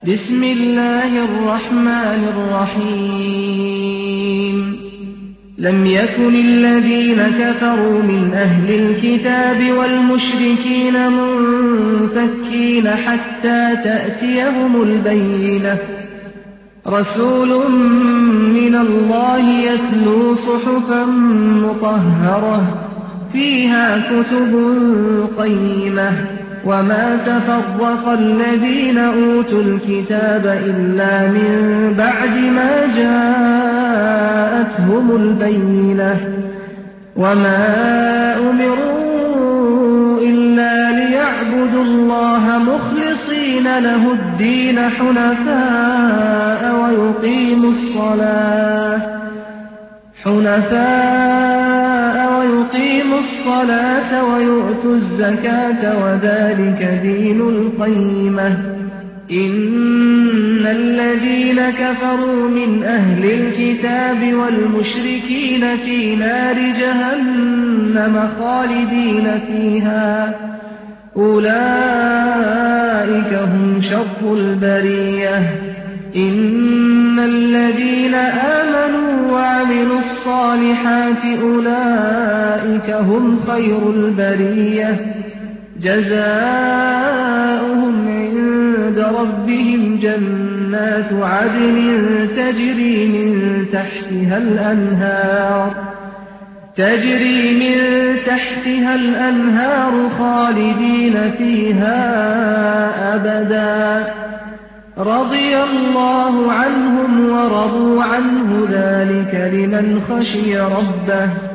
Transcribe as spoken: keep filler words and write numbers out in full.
بسم الله الرحمن الرحيم لم يكن الذين كفروا من أهل الكتاب والمشركين منفكين حتى تأتيهم البينة رسول من الله يتلو صحفا مطهرة فيها كتب قيمة وما تفرق الذين أوتوا الكتاب إلا من بعد ما جاءتهم البينة وما أمروا إلا ليعبدوا الله مخلصين له الدين حنفاء ويقيموا الصلاة حنفاء ويقيموا الصلاة ويؤتوا الزكاة وذلك دين القيمة إن الذين كفروا من أهل الكتاب والمشركين في نار جهنم خالدين فيها أولئك هم شر البرية إن الذين آمنوا وعملوا الصالحات أولئك هم خير البرية جزاؤهم عند ربهم جنات عدن تجري من تحتها الأنهار تجري من تحتها الأنهار خالدين فيها أبدا رضي الله عنهم ورضوا عنه ذلك لمن خشي ربه